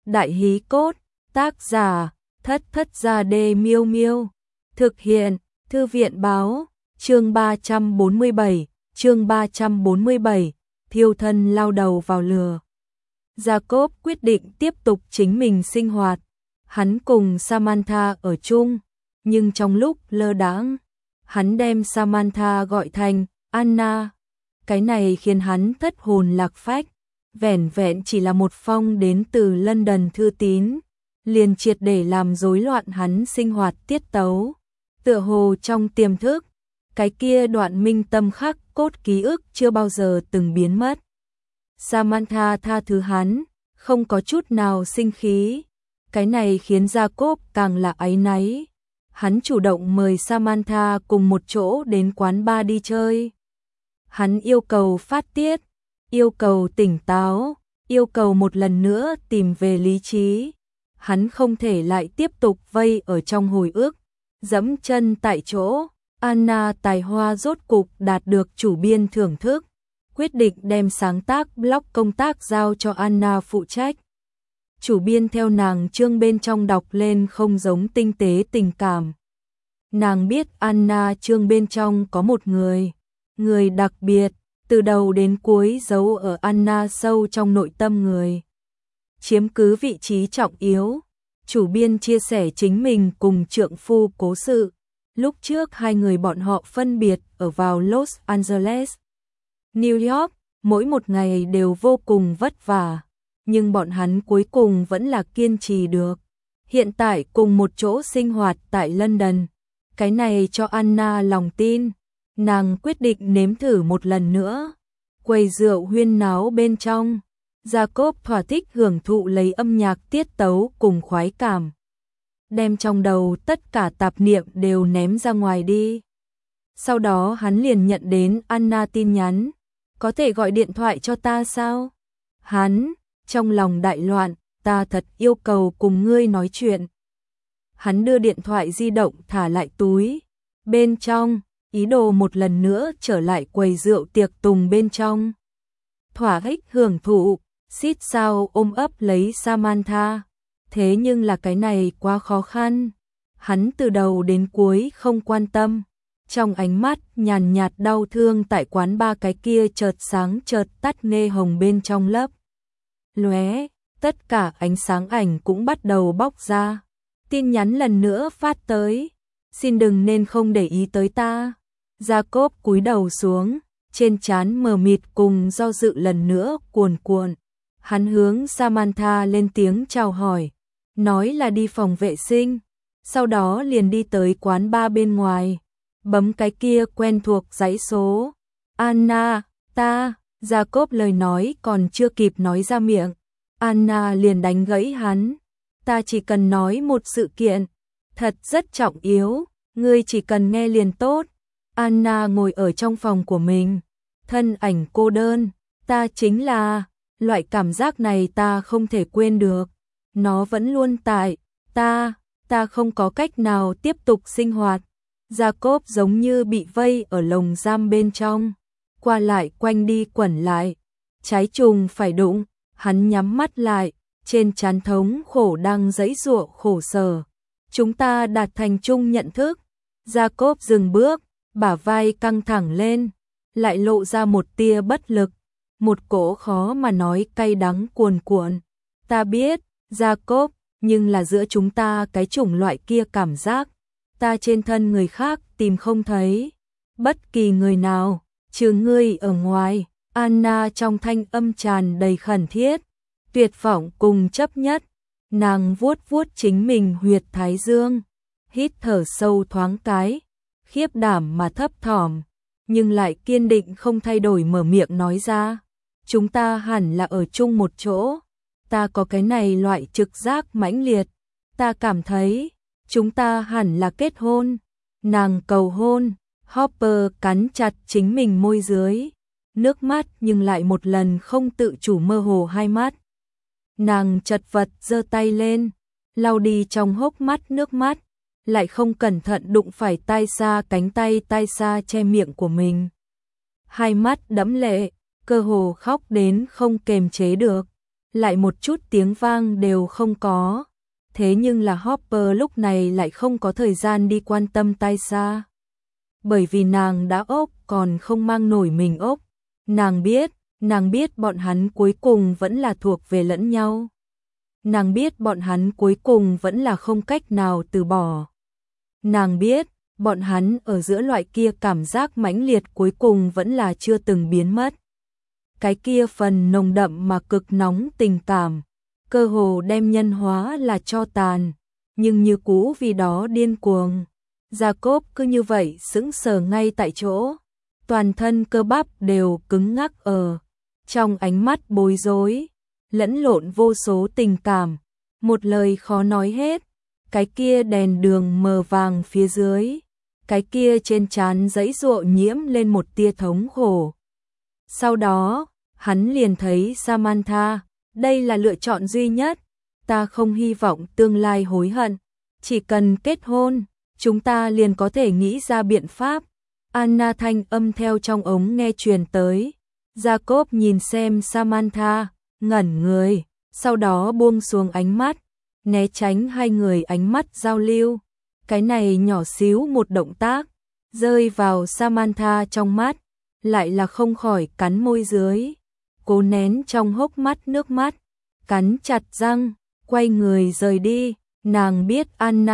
Đại hí cốt, tác giả, Thất Thất Gia Đê Miêu Miêu. Thực hiện, Thư viện báo, chương 347, thiêu thân lao đầu vào lửa. Jacob quyết định tiếp tục chính mình sinh hoạt. Hắn cùng Samantha ở chung, nhưng trong lúc lơ đãng, hắn đem Samantha gọi thành Anna. Cái này khiến hắn thất hồn lạc phách. Vẻn vẹn chỉ là một phong đến từ London thư tín, liền triệt để làm rối loạn hắn sinh hoạt tiết tấu. Tựa hồ trong tiềm thức, cái kia đoạn minh tâm khắc cốt ký ức chưa bao giờ từng biến mất. Samantha tha thứ hắn, không có chút nào sinh khí. Cái này khiến Jacob càng là áy náy. Hắn chủ động mời Samantha cùng một chỗ đến quán bar đi chơi. Hắn yêu cầu phát tiết, yêu cầu tỉnh táo, yêu cầu một lần nữa tìm về lý trí. Hắn không thể lại tiếp tục vây ở trong hồi ức, dẫm chân tại chỗ. Anna tài hoa rốt cục đạt được chủ biên thưởng thức, quyết định đem sáng tác blog công tác giao cho Anna phụ trách. Chủ biên theo nàng chương bên trong đọc lên không giống tinh tế tình cảm. Nàng biết Anna chương bên trong có một người đặc biệt, từ đầu đến cuối giấu ở Anna sâu trong nội tâm người. Chiếm cứ vị trí trọng yếu. Chủ biên chia sẻ chính mình cùng trượng phu cố sự. Lúc trước hai người bọn họ phân biệt ở vào Los Angeles, New York, mỗi một ngày đều vô cùng vất vả, nhưng bọn hắn cuối cùng vẫn là kiên trì được. Hiện tại cùng một chỗ sinh hoạt tại London, cái này cho Anna lòng tin. Nàng quyết định nếm thử một lần nữa. Quầy rượu huyên náo bên trong, Jacob thỏa thích hưởng thụ lấy âm nhạc tiết tấu cùng khoái cảm, đem trong đầu tất cả tạp niệm đều ném ra ngoài đi. Sau đó hắn liền nhận đến Anna tin nhắn, có thể gọi điện thoại cho ta sao? Hắn, trong lòng đại loạn, ta thật yêu cầu cùng ngươi nói chuyện. Hắn đưa điện thoại di động thả lại túi, bên trong, ý đồ một lần nữa trở lại quầy rượu tiệc tùng bên trong. Thỏa thích hưởng thụ, xít sao ôm ấp lấy Samantha. Thế nhưng là cái này quá khó khăn. Hắn từ đầu đến cuối không quan tâm. Trong ánh mắt nhàn nhạt đau thương tại quán ba cái kia chợt sáng chợt tắt nghe hồng bên trong lấp lóe, tất cả ánh sáng ảnh cũng bắt đầu bóc ra. Tin nhắn lần nữa phát tới. Xin đừng nên không để ý tới ta. Jacob cúi đầu xuống, trên trán mờ mịt cùng do dự lần nữa cuồn cuộn. Hắn hướng Samantha lên tiếng chào hỏi, nói là đi phòng vệ sinh, sau đó liền đi tới quán bar bên ngoài, bấm cái kia quen thuộc dãy số. Anna, ta, Jacob lời nói còn chưa kịp nói ra miệng, Anna liền đánh gãy hắn. Ta chỉ cần nói một sự kiện, thật rất trọng yếu, ngươi chỉ cần nghe liền tốt. Anna ngồi ở trong phòng của mình, thân ảnh cô đơn, ta chính là, loại cảm giác này ta không thể quên được. Nó vẫn luôn tại, ta không có cách nào tiếp tục sinh hoạt. Jacob giống như bị vây ở lồng giam bên trong, qua lại quanh đi quẩn lại, trái trùng phải đụng, hắn nhắm mắt lại, trên trán thống khổ đang giãy giụa khổ sở. Chúng ta đạt thành chung nhận thức. Jacob dừng bước, bả vai căng thẳng lên, lại lộ ra một tia bất lực, một cỗ khó mà nói cay đắng cuồn cuộn. Ta biết, Jacob, nhưng là giữa chúng ta cái chủng loại kia cảm giác, ta trên thân người khác tìm không thấy bất kỳ người nào, trừ ngươi ở ngoài. Anna trong thanh âm tràn đầy khẩn thiết, tuyệt vọng cùng chấp nhất. Nàng vuốt vuốt chính mình huyệt thái dương, hít thở sâu thoáng cái, khiếp đảm mà thấp thỏm, nhưng lại kiên định không thay đổi mở miệng nói ra. Chúng ta hẳn là ở chung một chỗ. Ta có cái này loại trực giác mãnh liệt. Ta cảm thấy, chúng ta hẳn là kết hôn. Nàng cầu hôn, Hopper cắn chặt chính mình môi dưới. Nước mắt nhưng lại một lần không tự chủ mơ hồ hai mắt. Nàng chật vật giơ tay lên, lau đi trong hốc mắt nước mắt, lại không cẩn thận đụng phải cánh tay tay che miệng của mình. Hai mắt đẫm lệ, cơ hồ khóc đến không kềm chế được. lại một chút tiếng vang đều không có. Thế nhưng là Hopper lúc này lại không có thời gian đi quan tâm tai xa. Bởi vì nàng đã ốc còn không mang nổi mình ốc. Nàng biết bọn hắn cuối cùng vẫn là thuộc về lẫn nhau. Nàng biết bọn hắn cuối cùng vẫn là không cách nào từ bỏ. Nàng biết bọn hắn ở giữa loại kia cảm giác mãnh liệt cuối cùng vẫn là chưa từng biến mất. Cái kia phần nồng đậm mà cực nóng tình cảm, cơ hồ đem nhân hóa là tro tàn, nhưng như cũ vì đó điên cuồng. Jacob cứ như vậy sững sờ ngay tại chỗ, toàn thân cơ bắp đều cứng ngắc ở, trong ánh mắt bối rối, lẫn lộn vô số tình cảm, một lời khó nói hết. Cái kia đèn đường mờ vàng phía dưới, cái kia trên trán giãy giụa nhiễm lên một tia thống khổ. Sau đó, hắn liền thấy Samantha, đây là lựa chọn duy nhất, ta không hy vọng tương lai hối hận, chỉ cần kết hôn, chúng ta liền có thể nghĩ ra biện pháp. Anna thanh âm theo trong ống nghe truyền tới. Jacob nhìn xem Samantha, ngẩn người, sau đó buông xuống ánh mắt, né tránh hai người ánh mắt giao lưu. Cái này nhỏ xíu một động tác, rơi vào Samantha trong mắt, lại là không khỏi cắn môi dưới, cố nén trong hốc mắt nước mắt, cắn chặt răng, quay người rời đi. Nàng biết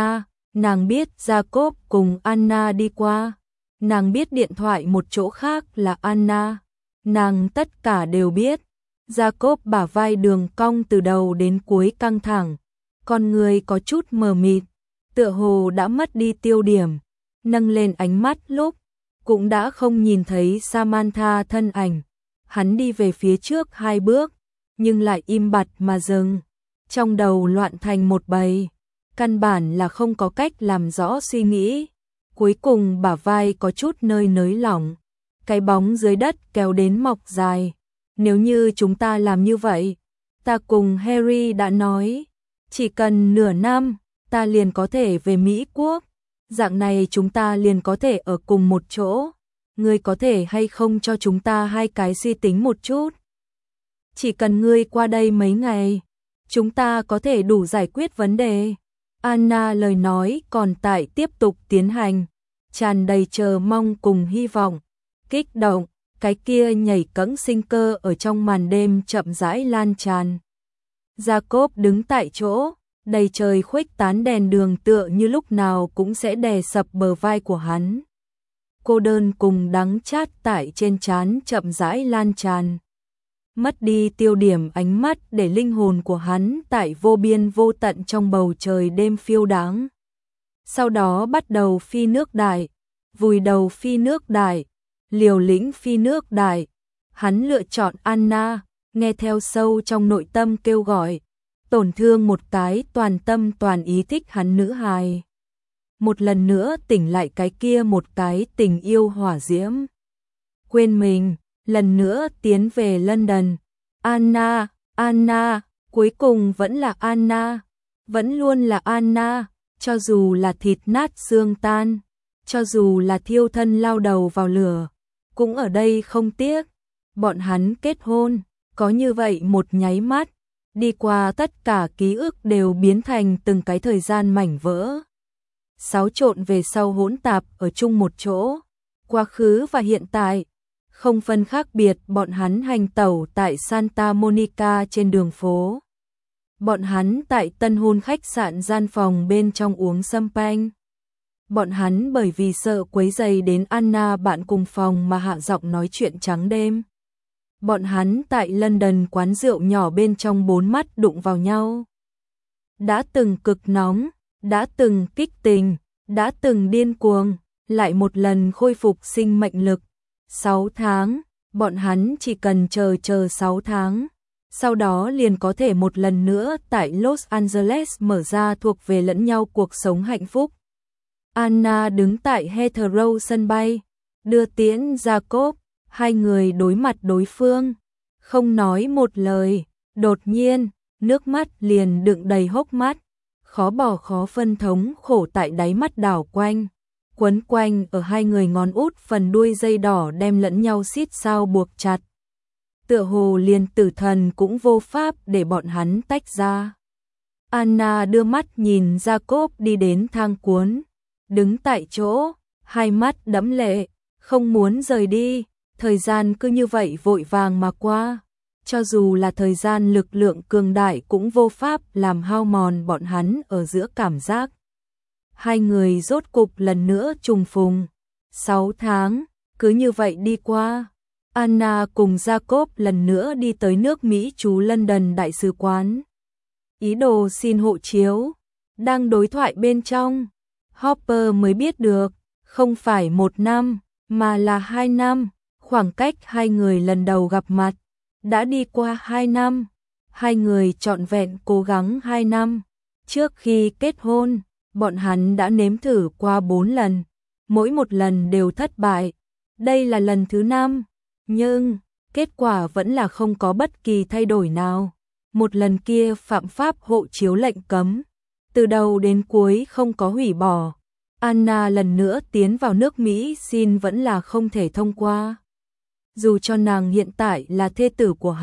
Jacob cùng Anna đi qua, nàng biết điện thoại một chỗ khác là Anna, nàng tất cả đều biết. Jacob bả vai đường cong từ đầu đến cuối căng thẳng, con người có chút mờ mịt, tựa hồ đã mất đi tiêu điểm, nâng lên ánh mắt lúc cũng đã không nhìn thấy Samantha thân ảnh. Hắn đi về phía trước 2 bước, nhưng lại im bặt mà dừng, trong đầu loạn thành một bầy, căn bản là không có cách làm rõ suy nghĩ. Cuối cùng bả vai có chút nơi nới lỏng, cái bóng dưới đất kéo đến mọc dài. Nếu như chúng ta làm như vậy, ta cùng Harry đã nói, chỉ cần nửa năm, ta liền có thể về Mỹ Quốc, dạng này chúng ta liền có thể ở cùng một chỗ. Ngươi có thể hay không cho chúng ta 2 cái suy tính một chút? Chỉ cần ngươi qua đây mấy ngày, chúng ta có thể đủ giải quyết vấn đề. Anna lời nói còn tại tiếp tục tiến hành, tràn đầy chờ mong cùng hy vọng, kích động, cái kia nhảy cẫng sinh cơ ở trong màn đêm chậm rãi lan tràn. Jacob đứng tại chỗ, đầy trời khuếch tán đèn đường tựa như lúc nào cũng sẽ đè sập bờ vai của hắn. Cô đơn cùng đắng chát tại trên trán chậm rãi lan tràn. Mất đi tiêu điểm ánh mắt để linh hồn của hắn tại vô biên vô tận trong bầu trời đêm phiêu đáng. Sau đó bắt đầu phi nước đại, vùi đầu phi nước đại, liều lĩnh phi nước đại. Hắn lựa chọn Anna, nghe theo sâu trong nội tâm kêu gọi, tổn thương một cái toàn tâm toàn ý thích hắn nữ hài. Một lần nữa tỉnh lại cái kia một cái tình yêu hỏa diễm. Quên mình, lần nữa tiến về London. Anna, cuối cùng vẫn là Anna, vẫn luôn là Anna, cho dù là thịt nát xương tan, cho dù là thiêu thân lao đầu vào lửa, cũng ở đây không tiếc. Bọn hắn kết hôn, có như vậy một nháy mắt, đi qua tất cả ký ức đều biến thành từng cái thời gian mảnh vỡ. Xáo trộn về sau hỗn tạp ở chung một chỗ, quá khứ và hiện tại, không phân khác biệt. Bọn hắn hành tẩu tại Santa Monica trên đường phố. Bọn hắn tại tân hôn khách sạn gian phòng bên trong uống champagne. Bọn hắn bởi vì sợ quấy rầy đến Anna bạn cùng phòng mà hạ giọng nói chuyện trắng đêm. Bọn hắn tại London quán rượu nhỏ bên trong 4 mắt đụng vào nhau. Đã từng cực nóng, đã từng kích tình, đã từng điên cuồng, lại một lần khôi phục sinh mệnh lực. 6 tháng, bọn hắn chỉ cần chờ 6 tháng, sau đó liền có thể một lần nữa tại Los Angeles mở ra thuộc về lẫn nhau cuộc sống hạnh phúc. Anna đứng tại Heathrow sân bay, đưa tiễn Jacob, 2 người đối mặt đối phương, không nói một lời, đột nhiên, nước mắt liền đựng đầy hốc mắt, khó bỏ khó phân thống khổ tại đáy mắt đảo quanh, quấn quanh ở 2 người ngón út phần đuôi dây đỏ đem lẫn nhau xít sao buộc chặt. tựa hồ liền tử thần cũng vô pháp để bọn hắn tách ra. Anna đưa mắt nhìn Jacob đi đến thang cuốn, đứng tại chỗ, hai mắt đẫm lệ, không muốn rời đi, thời gian cứ như vậy vội vàng mà qua. Cho dù là thời gian lực lượng cường đại cũng vô pháp làm hao mòn bọn hắn ở giữa cảm giác. Hai người rốt cục lần nữa trùng phùng. 6 tháng, cứ như vậy đi qua. Anna cùng Jacob lần nữa đi tới nước Mỹ trú London đại sứ quán. Ý đồ xin hộ chiếu, đang đối thoại bên trong. Hopper mới biết được, không phải 1 năm, mà là 2 năm, khoảng cách hai người lần đầu gặp mặt. Đã đi qua 2 năm, hai người trọn vẹn cố gắng 2 năm. Trước khi kết hôn, bọn hắn đã nếm thử qua 4 lần, mỗi một lần đều thất bại. Đây là lần thứ 5, nhưng kết quả vẫn là không có bất kỳ thay đổi nào. Một lần kia phạm pháp hộ chiếu lệnh cấm, từ đầu đến cuối không có hủy bỏ. Anna lần nữa tiến vào nước Mỹ xin vẫn là không thể thông qua. Dù cho nàng hiện tại là thê tử của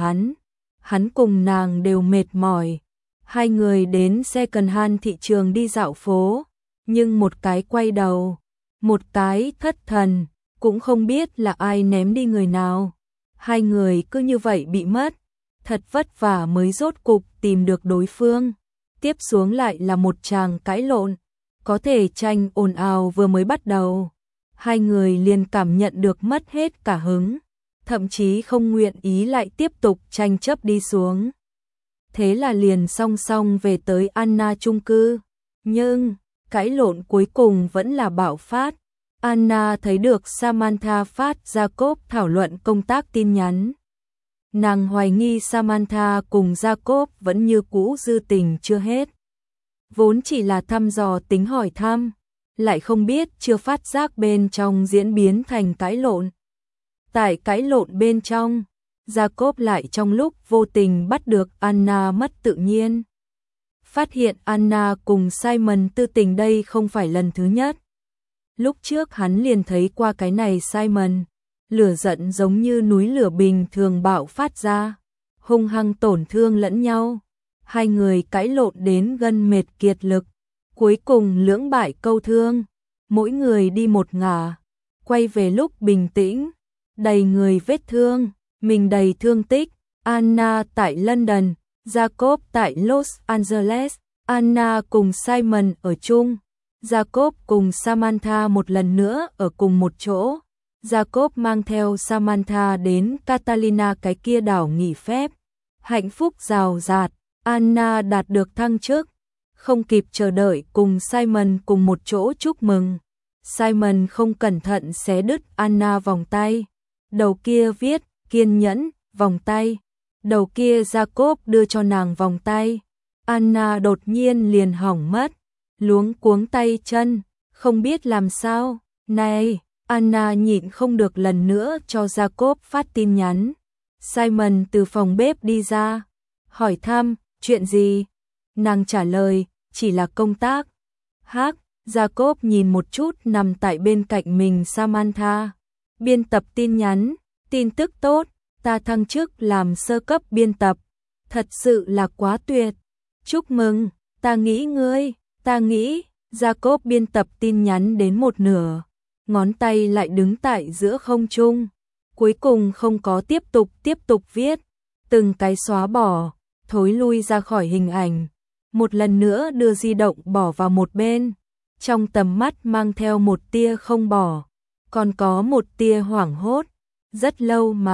hắn cùng nàng đều mệt mỏi. Hai người đến second-hand thị trường đi dạo phố, nhưng một cái quay đầu, một cái thất thần, cũng không biết là ai ném đi người nào. Hai người cứ như vậy bị mất, thật vất vả mới rốt cục tìm được đối phương. Tiếp xuống lại là một tràng cãi lộn, có thể tranh ồn ào vừa mới bắt đầu. Hai người liền cảm nhận được mất hết cả hứng, thậm chí không nguyện ý lại tiếp tục tranh chấp đi xuống. Thế là liền song song về tới Anna chung cư. Nhưng, cãi lộn cuối cùng vẫn là bạo phát. Anna thấy được Samantha phát Jacob thảo luận công tác tin nhắn. Nàng hoài nghi Samantha cùng Jacob vẫn như cũ dư tình chưa hết. Vốn chỉ là thăm dò tính hỏi thăm, lại không biết chưa phát giác bên trong diễn biến thành cãi lộn. Tại cãi lộn bên trong, Jacob lại trong lúc vô tình bắt được Anna mất tự nhiên. Phát hiện Anna cùng Simon tư tình đây không phải lần thứ nhất. Lúc trước hắn liền thấy qua cái này Simon, lửa giận giống như núi lửa bình thường bạo phát ra, hung hăng tổn thương lẫn nhau. Hai người cãi lộn đến gân mệt kiệt lực, cuối cùng lưỡng bại câu thương, mỗi người đi một ngả, quay về lúc bình tĩnh, đầy người vết thương, mình đầy thương tích. Anna tại London, Jacob tại Los Angeles. Anna cùng Simon ở chung, Jacob cùng Samantha một lần nữa ở cùng một chỗ. Jacob mang theo Samantha đến Catalina cái kia đảo nghỉ phép. Hạnh phúc rào rạt, Anna đạt được thăng chức, không kịp chờ đợi cùng Simon cùng một chỗ chúc mừng. Simon không cẩn thận xé đứt Anna vòng tay. Đầu kia viết, kiên nhẫn, vòng tay. Đầu kia Jacob đưa cho nàng vòng tay. Anna đột nhiên liền hỏng mất, luống cuống tay chân, không biết làm sao. Này, Anna nhịn không được lần nữa cho Jacob phát tin nhắn. Simon từ phòng bếp đi ra, hỏi thăm, chuyện gì? Nàng trả lời, chỉ là công tác. Jacob nhìn một chút nằm tại bên cạnh mình Samantha. Biên tập tin nhắn, tin tức tốt, ta thăng chức làm sơ cấp biên tập. Thật sự là quá tuyệt. Chúc mừng, ta nghĩ. Jacob biên tập tin nhắn đến một nửa, ngón tay lại đứng tại giữa không trung. Cuối cùng không có tiếp tục viết, từng cái xóa bỏ, thối lui ra khỏi hình ảnh. Một lần nữa đưa di động bỏ vào một bên, trong tầm mắt mang theo một tia không bỏ, còn có một tia hoảng hốt. Rất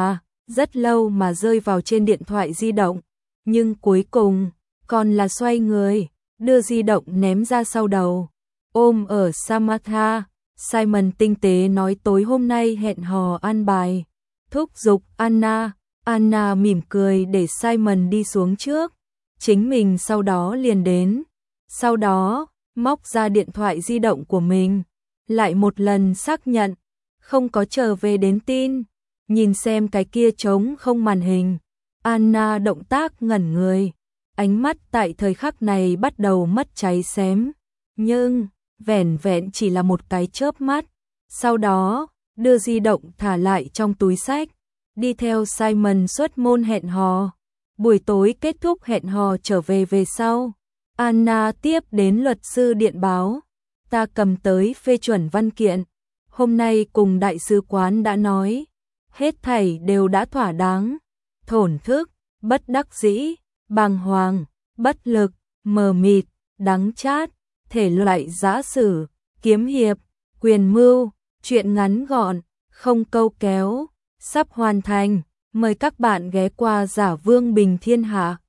lâu mà rơi vào trên điện thoại di động, nhưng cuối cùng còn là xoay người, đưa di động ném ra sau đầu, ôm ở Samantha. Simon tinh tế nói tối hôm nay hẹn hò ăn bài, thúc giục Anna. Anna mỉm cười để Simon đi xuống trước, chính mình sau đó liền đến. Sau đó, móc ra điện thoại di động của mình, lại một lần xác nhận, không có trở về đến tin. Nhìn xem cái kia trống không màn hình, Anna động tác ngẩn người, ánh mắt tại thời khắc này bắt đầu mất cháy xém, nhưng vẻn vẹn chỉ là một cái chớp mắt. Sau đó, đưa di động thả lại trong túi xách, đi theo Simon xuất môn hẹn hò. Buổi tối kết thúc hẹn hò trở về sau. Anna tiếp đến luật sư điện báo. Ta cầm tới phê chuẩn văn kiện. Hôm nay cùng đại sứ quán đã nói. Hết thảy đều đã thỏa đáng. Thổn thức, bất đắc dĩ, bàng hoàng, bất lực, mờ mịt, đắng chát, thể loại giã sử, kiếm hiệp, quyền mưu, truyện ngắn gọn, không câu kéo, sắp hoàn thành. Mời các bạn ghé qua Giả Vương Bình Thiên Hạ.